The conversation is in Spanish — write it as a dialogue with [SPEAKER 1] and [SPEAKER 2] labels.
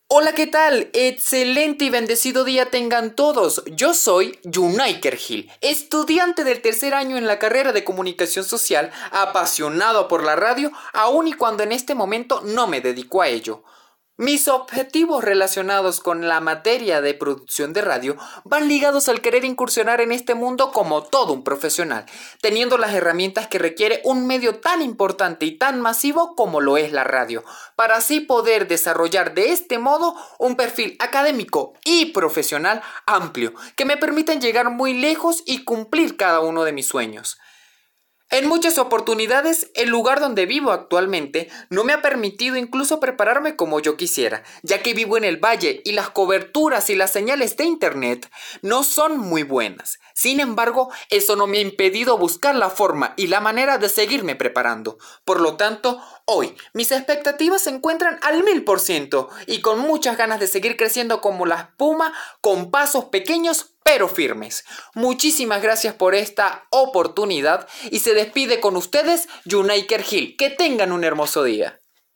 [SPEAKER 1] Hola, ¿qué tal? Excelente y bendecido día tengan todos. Yo soy Junaiker Gil, estudiante del tercer año en la carrera de comunicación social, apasionado por la radio, aun y cuando en este momento no me dedico a ello. Mis objetivos relacionados con la materia de producción de radio van ligados al querer incursionar en este mundo como todo un profesional, teniendo las herramientas que requiere un medio tan importante y tan masivo como lo es la radio, para así poder desarrollar de este modo un perfil académico y profesional amplio, que me permitan llegar muy lejos y cumplir cada uno de mis sueños. En muchas oportunidades, el lugar donde vivo actualmente no me ha permitido incluso prepararme como yo quisiera, ya que vivo en el valle y las coberturas y las señales de internet no son muy buenas. Sin embargo, eso no me ha impedido buscar la forma y la manera de seguirme preparando. Por lo tanto, hoy mis expectativas se encuentran al 1000% y con muchas ganas de seguir creciendo como la espuma, con pasos pequeños pero firmes. Muchísimas gracias por esta oportunidad y se despide con ustedes Junaiker Gil. Que tengan un hermoso día.